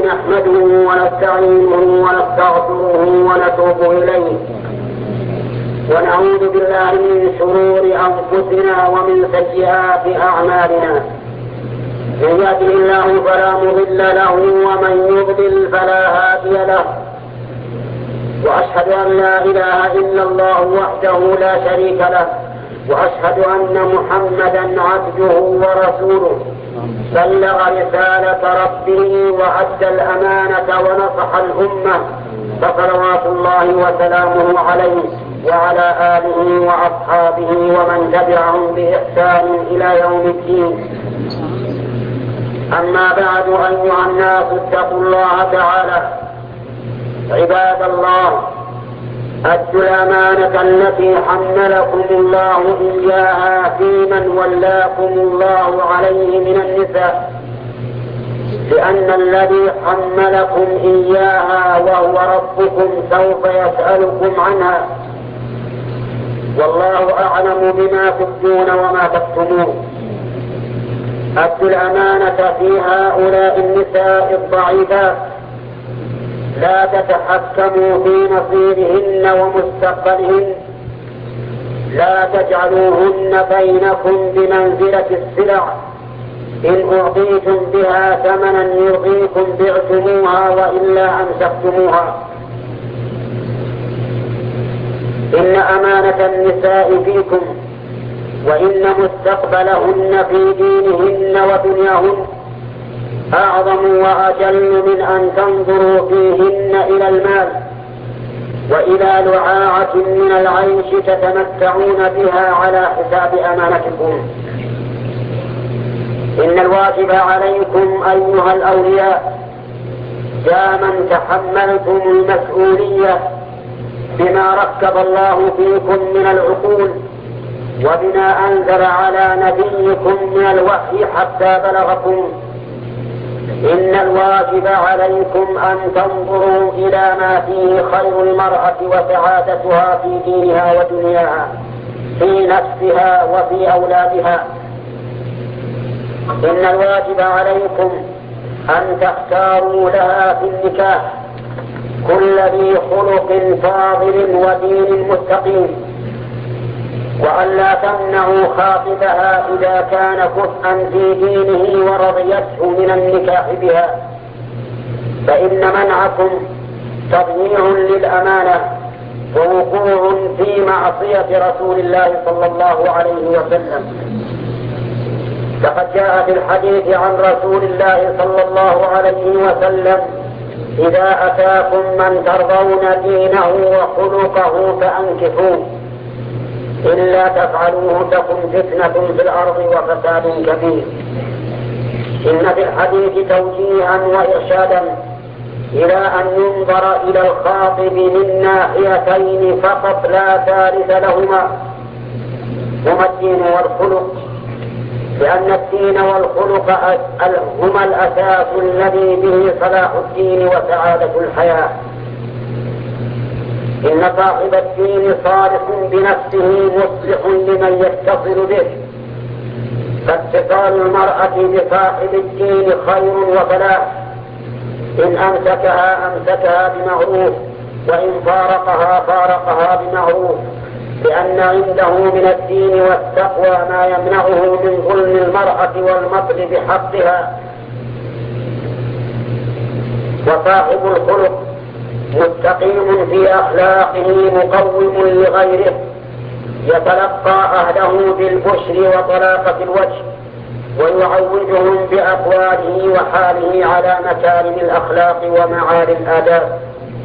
نحمده ونستعينه ونستغفره ونتوب إليه ونعوذ بالله من شرور أنفسنا ومن سيئات أعمالنا. من يهده الله فلا مضل له ومن يضلل فلا هادي له، وأشهد أن لا إله إلا الله وحده لا شريك له، وأشهد أن محمدا عبده ورسوله بلغ رسالة ربه وأدى الأمانة ونصح الأمة، فصلوات الله وسلامه عليه وعلى آله وأصحابه ومن تبعهم بإحسان إلى يوم الدين. أما بعد، أيها الناس اتقوا الله تعالى. عباد الله، أدوا الأمانة التي حملكم الله إياها في من ولاكم الله عليه من النساء، لأن الذي حملكم إياها وهو ربكم سوف يسألكم عنها، والله أعلم بما تبدون وما تكتمون. أدوا الأمانة في هؤلاء النساء الضعيفات، لا تتحكموا في مصيرهن ومستقبلهن، لا تجعلوهن بينكم بمنزلة السلع، إن أعطيتم بها ثمنا يرضيكم بعتموها وإلا أمسكتموها. إن أمانة النساء فيكم، وإن مستقبلهن في دينهن ودنياهن أعظم وأجل من أن تنظروا فيهن إلى المال وإلى لعاعة من العيش تتمتعون بها على حساب أمانتكم. إن الواجب عليكم أيها الأولياء يا من تحملتم المسؤولية بما ركب الله فيكم من العقول وبما أنزل على نبيكم من الوحي حتى بلغكم، إن الواجب عليكم أن تنظروا إلى ما فيه خير المرأة وسعادتها في دينها ودنياها، في نفسها وفي أولادها. إن الواجب عليكم أن تختاروا لها في النكاح كل ذي خلق فاضل ودين مستقيم، وألا تمنعوا خاطبها إذا كان كفءا في دينه ورضيته من النكاح بها، فإن منعكم تضييع للأمانة ووقوع في معصية رسول الله صلى الله عليه وسلم. فقد جاء في الحديث عن رسول الله صلى الله عليه وسلم: إذا أتاكم من ترضون دينه وخلقه فأنكحوه، إلا تفعلوه تكن فتنة في الأرض وفساد كبير. إن في الحديث توجيها وإرشادا إلى أن ينظر إلى الخاطب من ناحيتين فقط لا ثالث لهما، هما الدين والخلق، لأن الدين والخلق هما الأساس الذي به صلاح الدين وسعادة الحياة. إن صاحب الدين صالح بنفسه مصلح لمن يتصل به، فاتصال المرأة بصاحب الدين خير وفلاح، إن أمسكها بمعروف، وإن فارقها بمعروف، لأن عنده من الدين والتقوى ما يمنعه من ظلم المرأة والمطل بحقها. وصاحب الخلق مستقيم في أخلاقه مقوم لغيره، يتلقى أهله بالبشر وطلاقة الوجه، ويعوجهم بأقواله وحاله على مكارم الأخلاق ومعالي الآداب.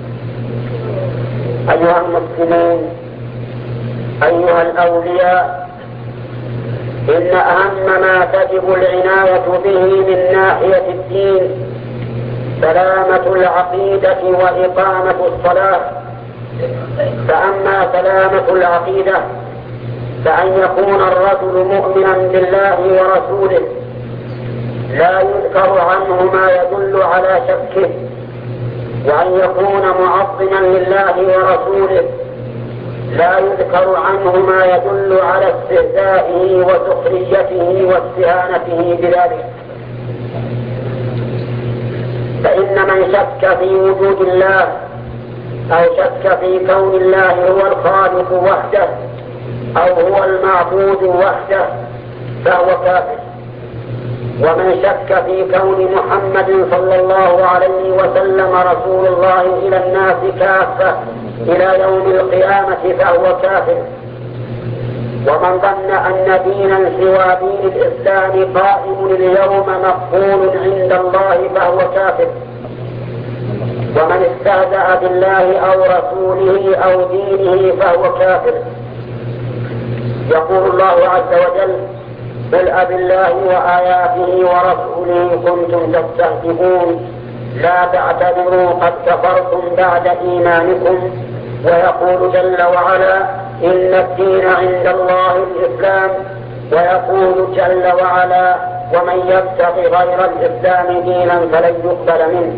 أيها المسلمون، أيها الأولياء، إن أهم ما تجب العناية به من ناحية الدين سلامة العقيدة وإقامة الصلاة. فأما سلامة العقيدة فأن يكون الرجل مؤمنا بالله ورسوله، لا يذكر عنه ما يدل على شكه، وأن يكون معظما لله ورسوله، لا يذكر عنه ما يدل على استهزائه وسخريته واستهانته بذلك. فإن من شك في وجود الله أو شك في كون الله هو الخالق وحده أو هو المعبود وحده فهو كافر. ومن شك في كون محمد صلى الله عليه وسلم رسول الله إلى الناس كافة إلى يوم القيامة فهو كافر. ومن ظن أن دينا سوى دين الإسلام قائم اليوم مقبول عند الله فهو كافر. ومن استهزأ بالله أو رسوله أو دينه فهو كافر. يقول الله عز وجل: قل أبالله وآياته ورسوله كنتم تستهزئون لا تعتذروا قد كفرتم بعد إيمانكم. ويقول جل وعلا: إن الدين عند الله الإسلام. ويقول جل وعلا: ومن يبتغ غير الإسلام دينا فلن يقبل منه.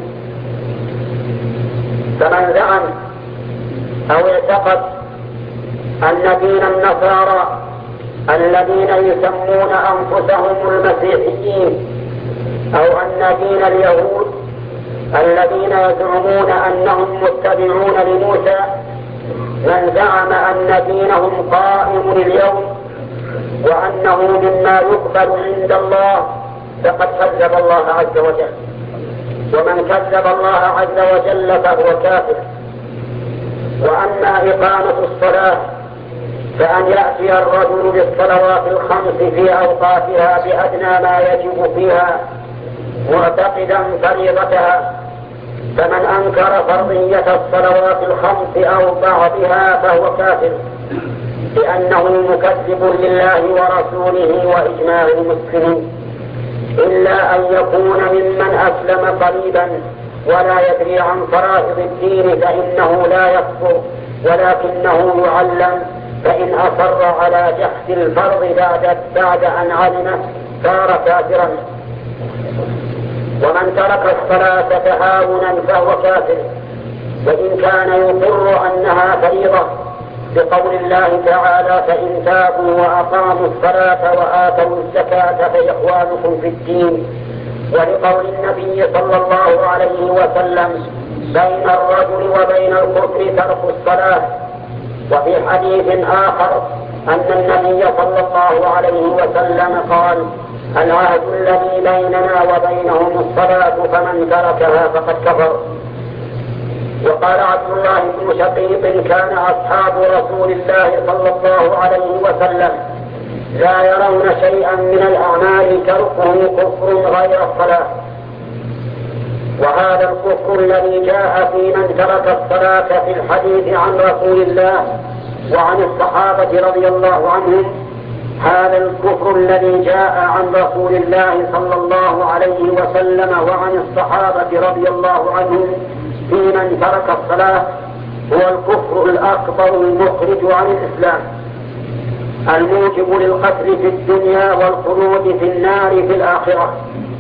فمن زعم أو اعتقد أن دين النصارى الذين يسمون أنفسهم المسيحيين أو أن دين اليهود الذين يزعمون أنهم متبعون لموسى، من زعم أن دينهم قائم اليوم وأنه مما يقبل عند الله فقد كذب الله عز وجل. ومن كذب الله عز وجل فهو كافر. وأما إقامة الصلاة فأن يأتي الرجل بالصلوات الخمس في أوقاتها بأدنى ما يجب فيها معتقدا فريضتها. فمن أنكر فرضية الصلوات الخمس أو بعضها فهو كافر، لأنه مكذب لله ورسوله وإجماع المسلمين، إلا أن يكون ممن أسلم قريبا ولا يدري عن فرائض الدين فإنه لا يكفر، ولكنه يعلم، فإن أصر على جحد الفرض بعد أن علمه صار كافرا. ومن ترك الصلاة تهاونا فهو كافر، وإن كان يقر أنها فريضة، بقول الله تعالى: فإن تابوا وأقاموا الصلاة وآتوا الزكاة فإخوانكم في الدين. ولقول النبي صلى الله عليه وسلم: بين الرجل وبين الكفر ترك الصلاة. وفي حديث آخر أن النبي صلى الله عليه وسلم قال: العهد الذي بيننا وبينهم الصلاة فمن تركها فقد كفر. وقال عبد الله بن شقيق: كان أصحاب رسول الله صلى الله عليه وسلم لا يرون شيئا من الأعمال تركه كفر غير الصلاة. وهذا الكفر الذي جاء في من ترك الصلاة في الحديث عن رسول الله وعن الصحابة رضي الله عنهم، هذا الكفر الذي جاء عن رسول الله صلى الله عليه وسلم وعن الصحابة رضي الله عنهم في من ترك الصلاة هو الكفر الأكبر المخرج عن الإسلام، الموجب للقتل في الدنيا والخلود في النار في الآخرة.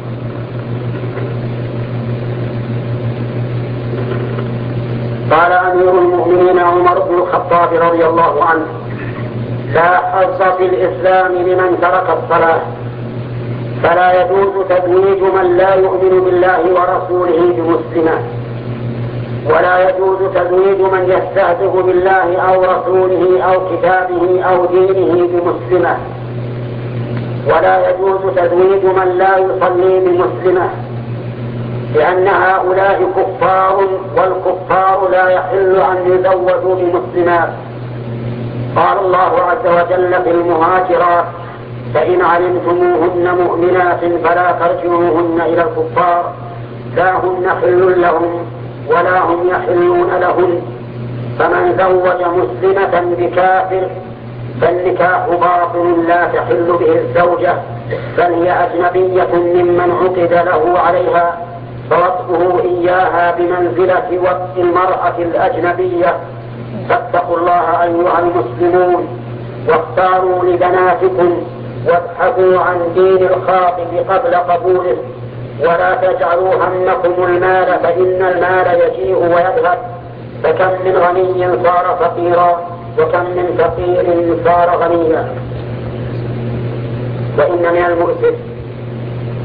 قال أمير المؤمنين عمر بن الخطاب رضي الله عنه: لا حظ في الإسلام لمن ترك الصلاة، فلا يجوز تزويج من لا يؤمن بالله ورسوله بمسلمة، ولا يجوز تزويج من يستهزئ بالله أو رسوله أو كتابه أو دينه بمسلمة، ولا يجوز تزويج من لا يصلي بمسلمة، لأن هؤلاء كفار، والكفار لا يحل أن يزوجوا بمسلمات. قال الله عز وجل في المهاجرات: فإن علمتموهن مؤمنات فلا ترجعوهن إلى الكفار، لا هن حل لهم ولا هم يحلون لهن. فمن زوج مسلمة بكافر فالنكاح باطل لا تحل به الزوجة، بل هي أجنبية ممن عقد له عليها، فوطئه إياها بمنزلة وطئ المرأة الأجنبية. فاتقوا الله أيها المسلمون، واختاروا لبناتكم، وابحثوا عن دين الخاطب قبل قبوله، ولا تجعلوا همكم المال، فإن المال يجيء ويذهب، فكم من غني صار فقيرا، وكم من فقير صار غنيا. وإن من المؤسف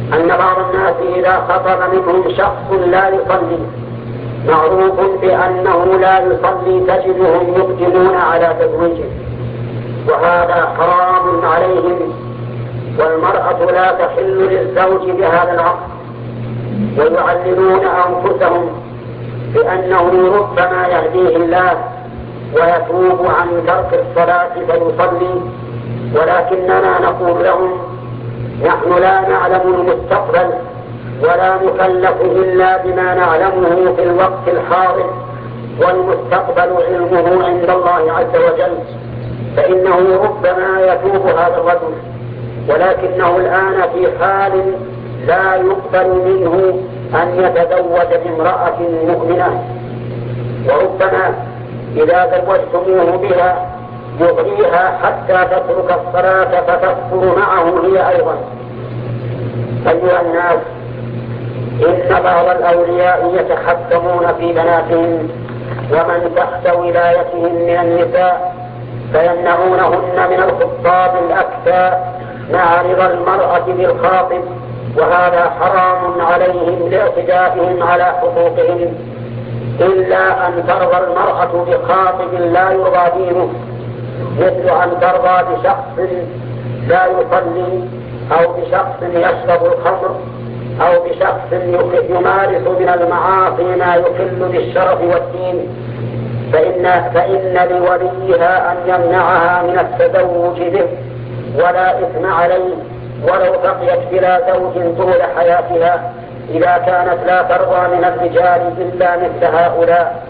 أن بعض الناس إذا خطب منهم شخص لا يصلي معروف بأنه لا يصلي تجدهم يقدمون على تزويجه، وهذا حرام عليهم، والمرأة لا تحل للزوج بهذا العقد، ويعللون أنفسهم بأنه ربما يهديه الله ويتوب عن ترك الصلاة فيصلي، ولكننا نقول لهم نحن لا نعلم المستقبل ولا نكلف إلا بما نعلمه في الوقت الحاضر، والمستقبل علمه عند الله عز وجل، فإنه ربما يتوب هذا الرجل، ولكنه الآن في حال لا يقبل منه أن يتزوج بامرأة مؤمنة، وربما إذا زوجتموه بها يغريها حتى تترك الصلاة فتكفر معه هي أيضا. أيها الناس، إن بعض الأولياء يتحكمون في بناتهم ومن تحت ولايتهم من النساء، فيمنعونهن من الخطاب الأكفاء مع رضا المرأة بالخاطب، وهذا حرام عليهم لاعتدائهم على حقوقهم، إلا أن ترضى المرأة بخاطب لا يرضى دينه، مثل أن ترضى بشخص لا يصلي، أو بشخص يشرب الخمر، أو بشخص يمارس من المعاصي ما يخل بالشرف والدين، فإن لوليها أن يمنعها من التزوج به، ولا إثم عليه ولو بقيت بلا زوج طول حياتها، إذا كانت لا ترضى من الرجال إلا مثل هؤلاء.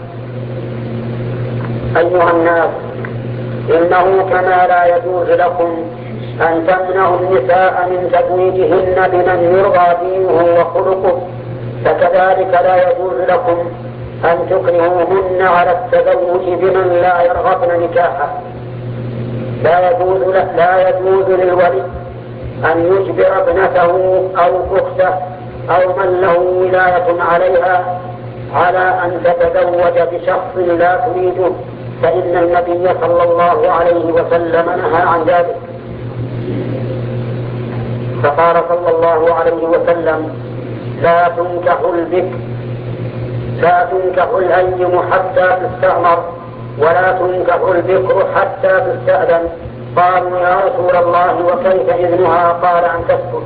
أيها الناس، إنه كما لا يجوز لكم أن تمنعوا النساء من تزويجهن بمن يرضى دينه وخلقه، فكذلك لا يجوز لكم أن تكرهوهن على التزوج بمن لا يرغبن نكاحه. لا يجوز للولي أن يجبر ابنته أو أخته أو من له ولاية عليها على أن تتزوج بشخص لا تريده، فإن النبي صلى الله عليه وسلم نهى عن ذلك، فقال صلى الله عليه وسلم: لا تنكح الأيم حتى تستأمر، ولا تنكح البكر حتى تستأذن. قالوا: يا رسول الله وكيف إذنها؟ قال: أن تسكت.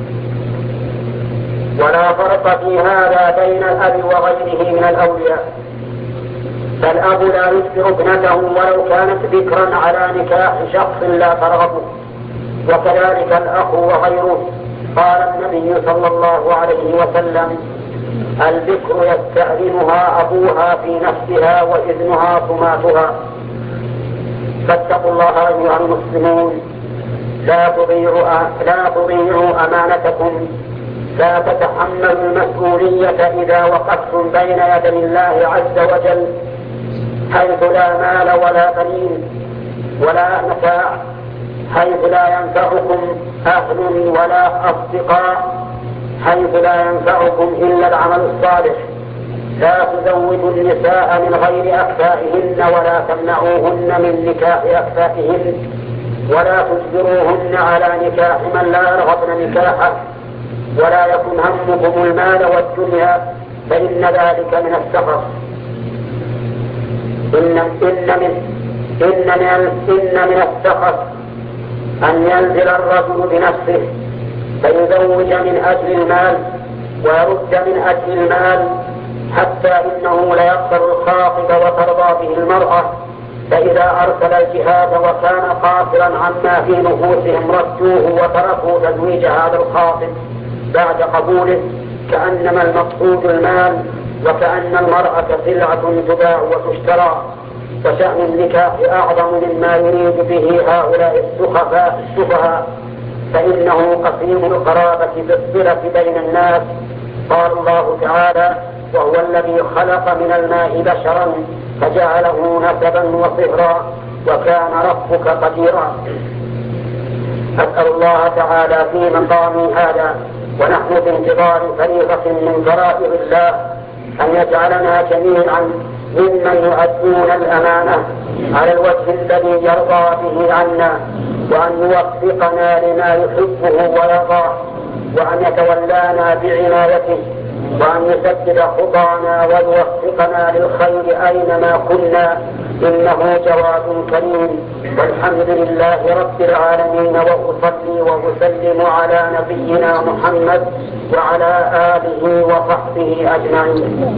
ولا فرق في هذا بين الأب وغيره من الأولياء، فالأب لا يجبر ابنته ولو كانت بكرا على نكاح شخص لا ترغبه، وكذلك الأخ وغيره. قال النبي صلى الله عليه وسلم: البكر يستأذنها أبوها في نفسها وإذنها طماتها. فاتقوا الله أيها المسلمون، لا تضيعوا أمانتكم، لا تتحملوا المسؤولية إذا وقفتم بين يدي الله عز وجل، حيث لا مال ولا بنين ولا متاع، حيث لا ينفعكم أهل ولا أصدقاء، حيث لا ينفعكم إلا العمل الصالح. لا تزوجوا النساء من غير أكفائهن، ولا تمنعوهن من نكاح أكفائهن، ولا تجبروهن على نكاح من لا يرغبن نكاحه، ولا يكن همكم المال والدنيا، فإن ذلك من السخط. إن من السخط أن ينزل الرجل بنفسه فيزوج من أجل المال ويرد من أجل المال، حتى إنه ليقبل الخاطب وترضى به المرأة، فإذا أرسل الجهاد وكان قاصرا عما في نفوسهم ردوه وتركوا تزويج هذا الخاطب بعد قبوله، كأنما المقصود المال، وكأن المرأة سلعة تباع وتشترى. وشأن النكاح أعظم مما يريد به هؤلاء السفهاء، فإنه قسيم القرابة بالصلة بين الناس. قال الله تعالى: وهو الذي خلق من الماء بشرا فجعله نسبا وصهرا وكان ربك قديرا. أسأل الله تعالى في مقامي هذا ونحن في انتظار فريضة من فرائض الله أن يجعلنا جميعا ممن يؤدون الأمانة على الوجه الذي يرضى به عنا، وأن يوفقنا لما يحبه ويرضى، وأن يتولانا بعنايته، وأن يسدد خطانا ويوفقنا للخير أينما كنا، إنه جواد كريم. والحمد لله رب العالمين، وأصلي وأسلم على نبينا محمد وعلى آله وصحبه أجمعين.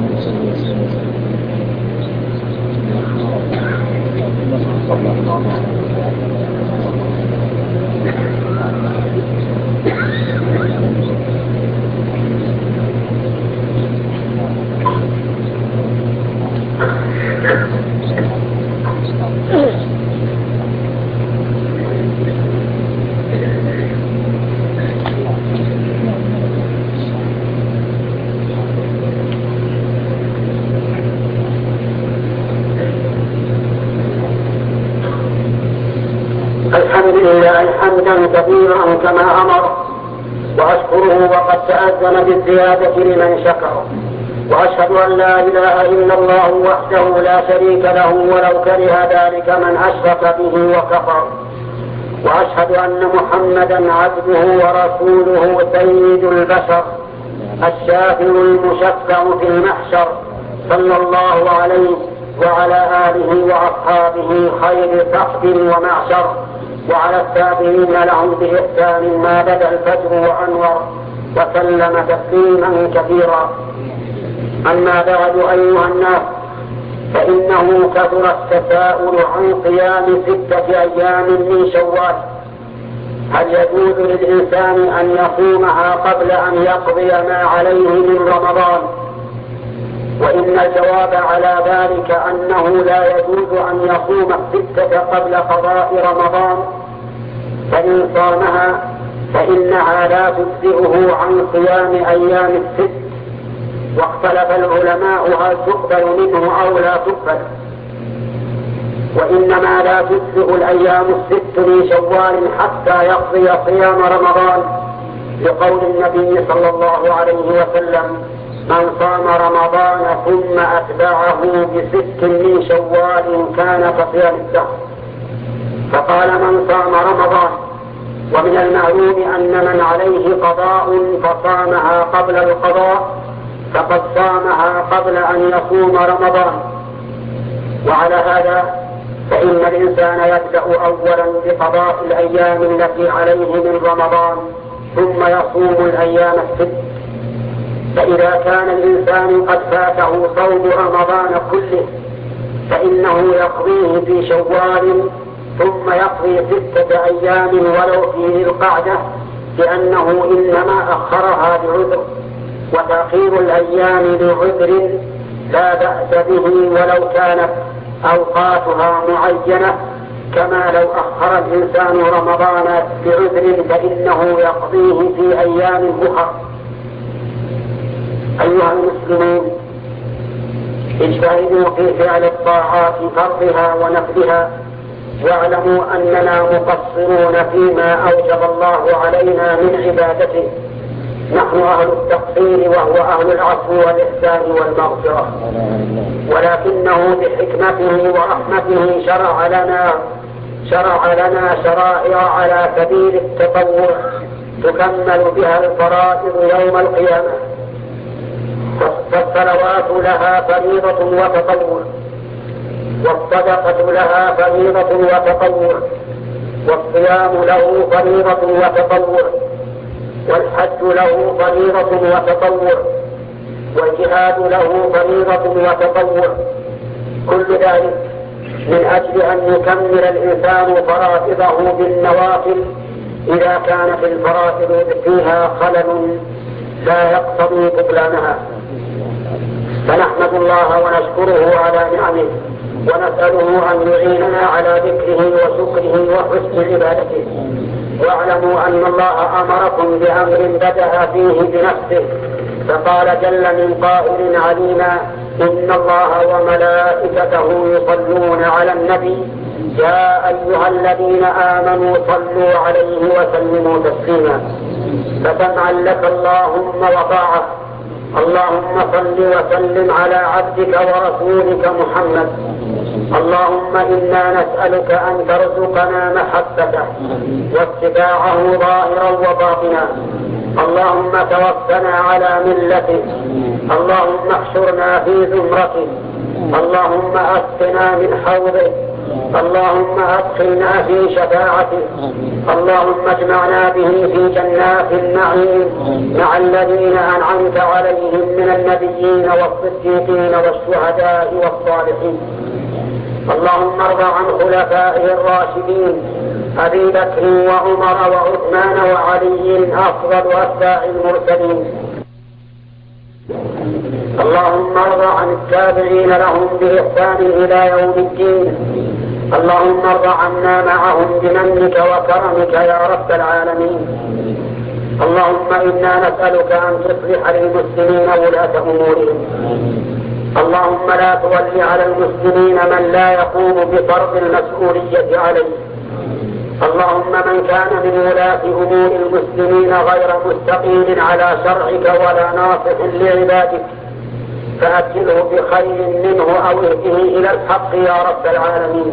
الحمد لله حمدا كثيرا كما أمر، وأشكره وقد تأذن بالزيادة لمن شكر، وأشهد أن لا إله إلا الله وحده لا شريك له ولو كره ذلك من أشرك به وكفر، وأشهد أن محمدا عبده ورسوله سيد البشر الشافع المشفع في المحشر، صلى الله عليه وعلى آله وأصحابه خير سحب ومعشر، وعلى التابعين لهم بإحسان ما بدا الفجر وأنور، وسلم تسليما كثيرا. أما بعد أيها الناس، فإنه كثر التساؤل عن صيام 6 أيام من شوال، هل يجوز للإنسان أن يصومها قبل أن يقضي ما عليه من رمضان؟ وإن الجواب على ذلك أنه لا يجوز أن يصوم 6 قبل قضاء رمضان، فإن صامها فإنها لا تجزئه عن صيام أيام 6، واختلف العلماء هل تقبل منه أو لا تقبل، وإنما لا تجزئ الأيام 6 من شوال حتى يقضي صيام رمضان، لقول النبي صلى الله عليه وسلم: من صام رمضان ثم أتبعه ب6 من شوال كان كصيام الدهر. فقال: من صام رمضان. ومن المعلوم أن من عليه قضاء فصامها قبل القضاء فقد صامها قبل أن يصوم رمضان. وعلى هذا فإن الإنسان يبدأ أولا بقضاء الأيام التي عليه من رمضان، ثم يصوم الأيام 6. فإذا كان الإنسان قد فاته صوم رمضان كله فإنه يقضيه في شوال، ثم يقضي 6 أيام ولو في ذي القعدة، لأنه إنما أخرها بعذر، وتأخير الأيام بعذر لا بأس به ولو كانت أوقاتها معينة، كما لو أخر الإنسان رمضان بعذر فإنه يقضيه في أيام أخرى. أيها المسلمون، اجتهدوا في فعل الطاعات فرضها ونفلها، واعلموا أننا مقصرون فيما أوجب الله علينا من عبادته. نحن أهل التقصير وهو أهل العفو والإحسان والمغفرة، ولكنه بحكمته ورحمته شرع لنا شرائع على سبيل التطوع تكمل بها الفرائض يوم القيامة. فالصلوات لها فريضة وتطوع، والصدقة لها فريضة وتطوع، والصيام له فريضة وتطوع، والحج له فريضة وتطوع، والجهاد له فريضة وتطوع. كل ذلك من أجل أن يكمل الإنسان فرائضه بالنوافل إذا كانت الفرائض فيها خلل لا يقتضي بطلانها. فنحمد الله ونشكره على نعمه، ونسأله أن يعيننا على ذكره وشكره وحسن عبادته. واعلموا أن الله أمركم بأمر بدأ فيه بنفسه، فقال جل من قائل عليما: إن الله وملائكته يصلون على النبي يا أيها الذين آمنوا صلوا عليه وسلموا تسليما. فسمعا لك اللهم وطاعة. اللهم صل وسلم على عبدك ورسولك محمد. اللهم إنا نسألك أن ترزقنا محبته واتباعه ظاهرا وباطنا. اللهم توفنا على ملته، اللهم احشرنا في زمرته، اللهم اسقنا من حوضه، اللهم ادخلنا في شفاعته، اللهم اجمعنا به في جنات النعيم مع الذين انعمت عليهم من النبيين والصديقين والشهداء والصالحين. اللهم ارض عن خلفائه الراشدين ابي بكر وعمر وعثمان وعلي افضل اتباع المرسلين. اللهم ارض عن التابعين لهم باحسان الى يوم الدين. اللهم ارض عنا معهم بمنك وكرمك يا رب العالمين. اللهم انا نسالك ان تصلح للمسلمين ولاة امورهم. اللهم لا تولي على المسلمين من لا يقوم بفرض المسؤولية عليه. اللهم من كان من ولاة امور المسلمين غير مستقيم على شرعك ولا ناصح لعبادك فأبدله بخير منه أو اهده إلى الحق يا رب العالمين.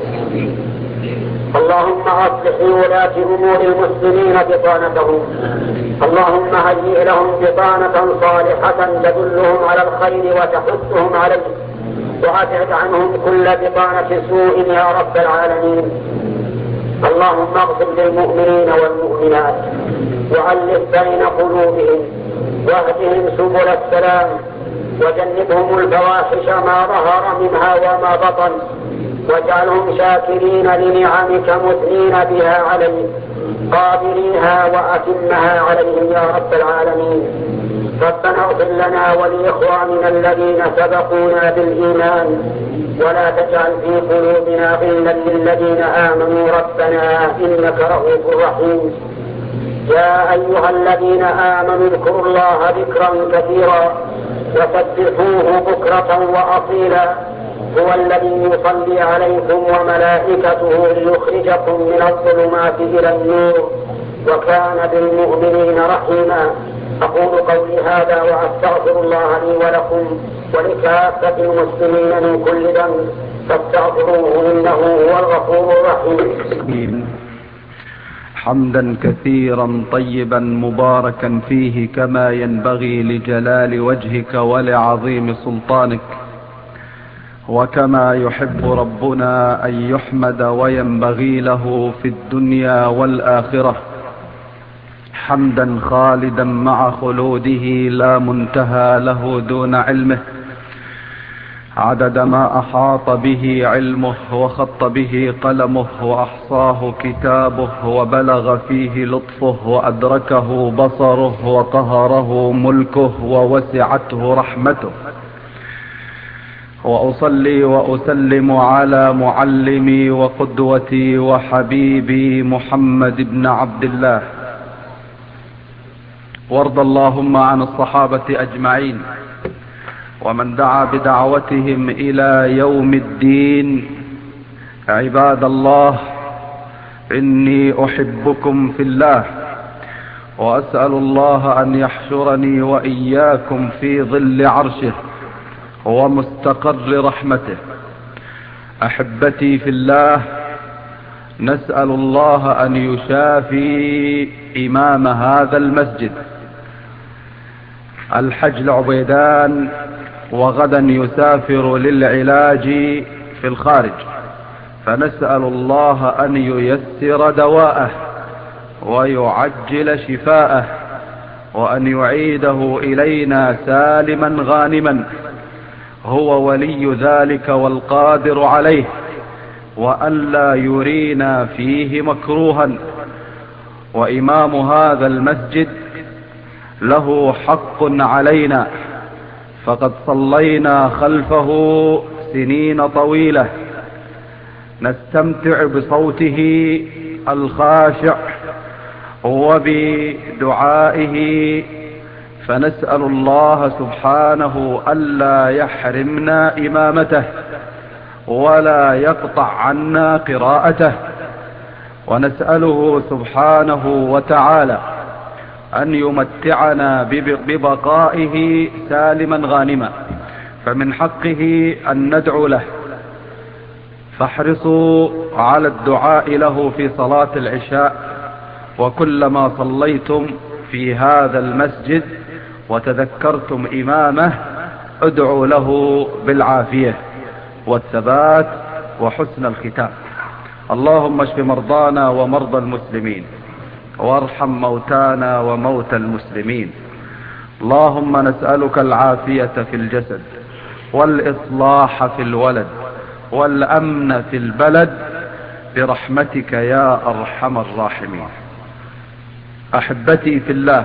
اللهم أصلح ولاة أمور المسلمين بطانتهم. اللهم هيئ لهم بطانة صالحة تدلهم على الخير وتحثهم عليه، وأبعد عنهم كل بطانة سوء يا رب العالمين. اللهم اغفر للمؤمنين والمؤمنات وألف بين قلوبهم واهدهم سبل السلام وجنبهم الفواحش ما ظهر منها وما بطن، واجعلهم شاكرين لنعمك مثنين بها عليك قابلينها وأتمها عليهم يا رب العالمين. ربنا اغفر لنا ولإخواننا الذين سبقونا بالإيمان ولا تجعل في قلوبنا غلا للذين آمنوا ربنا إنك رؤوف رحيم. يا أيها الذين آمنوا اذكروا الله ذكرا كثيرا وسبحوه بكرة وأصيلا. هو الذي يصلي عليكم وملائكته ليخرجكم من الظلمات إلى النور وكان بالمؤمنين رحيما. أقول قولي هذا وأستغفر الله لي ولكم ولكافة المسلمين من كل ذنب فاستغفروه إنه هو الغفور الرحيم. حمدا كثيرا طيبا مباركا فيه كما ينبغي لجلال وجهك ولعظيم سلطانك، وكما يحب ربنا أن يحمد وينبغي له في الدنيا والآخرة، حمدا خالدا مع خلوده لا منتهى له دون علمه، عدد ما أحاط به علمه وخط به قلمه وأحصاه كتابه وبلغ فيه لطفه وأدركه بصره وقهره ملكه ووسعته رحمته. وأصلي وأسلم على معلمي وقدوتي وحبيبي محمد بن عبد الله. وارض اللهم عن الصحابة أجمعين ومن دعا بدعوتهم إلى يوم الدين. عباد الله، إني أحبكم في الله وأسأل الله أن يحشرني وإياكم في ظل عرشه ومستقر رحمته. أحبتي في الله، نسأل الله أن يشافي إمام هذا المسجد الحج العبيدان، وغدا يسافر للعلاج في الخارج، فنسأل الله أن ييسر دواءه ويعجل شفاءه وأن يعيده إلينا سالما غانما، هو ولي ذلك والقادر عليه، وأن لا يرينا فيه مكروها. وإمام هذا المسجد له حق علينا، فقد صلينا خلفه سنين طويلة نستمتع بصوته الخاشع وبدعائه، فنسأل الله سبحانه ألا يحرمنا إمامته ولا يقطع عنا قراءته، ونسأله سبحانه وتعالى أن يمتعنا ببقائه سالما غانما، فمن حقه أن ندعو له، فاحرصوا على الدعاء له في صلاة العشاء، وكلما صليتم في هذا المسجد وتذكرتم إمامه، ادعوا له بالعافية والثبات وحسن الختام. اللهم اشف مرضانا ومرضى المسلمين، وارحم موتانا وموتى المسلمين. اللهم نسألك العافية في الجسد، والإصلاح في الولد، والأمن في البلد، برحمتك يا أرحم الراحمين. أحبتي في الله،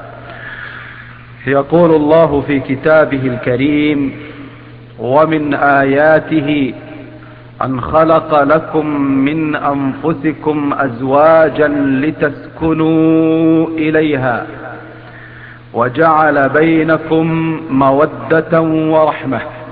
يقول الله في كتابه الكريم: ومن آياته أن خلق لكم من أنفسكم أزواجا لتسكنوا إليها وجعل بينكم مودة ورحمة